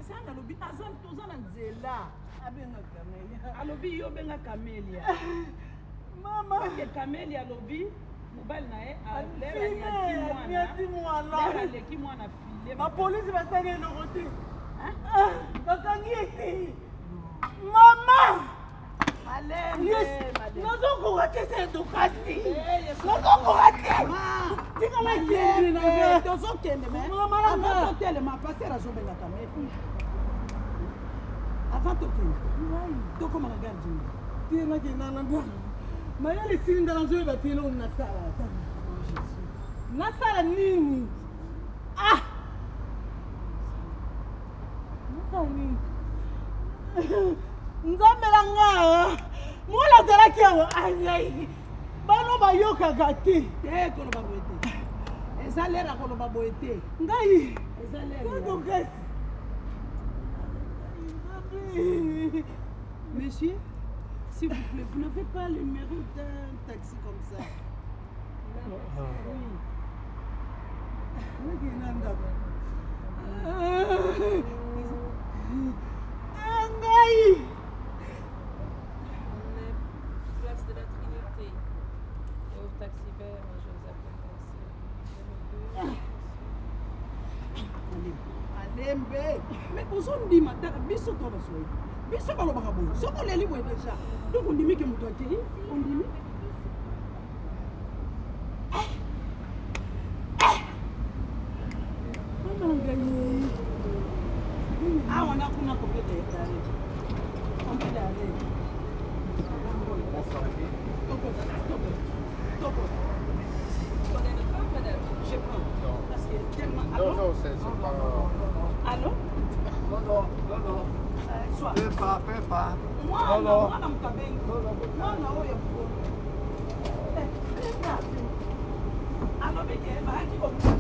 sana lobi azan tozana nzela abenga Camélia alobi yo benga Camélia mama parce que Camélia lobi mobile na ye aleki mwana aleki mwana file bapolisi basali eloko te bakangi ete mama nazokoka te sa edokasi nazokoka te tikala kende na tozokende avant totelema paster azobenga Camélia avant tokende tokoma na gardien te nakendana ndana mayele silinga nazoyeba te eloko nasala nini nasala nini nzambela nga mwana azalaki awa ayai bano bayokaka te koloba boye te eza lere koloba boye te ngai eza kokasi monsieur s'il vous plaît vous n'avez pas le numéro d'un taxi comme ça oui ngai place de la Trinité et au taxi vert Joseph alembe mais ozondima taka biso to basoyi biso balobaka boye soko oleli boye deja donc ondimi ke moto akei ondimi awa nakuna combien d'arrêt je prends parce que tellement non c'est pas allô non soit fais pas mwana mkabengi mwana oyo alobeke bayaki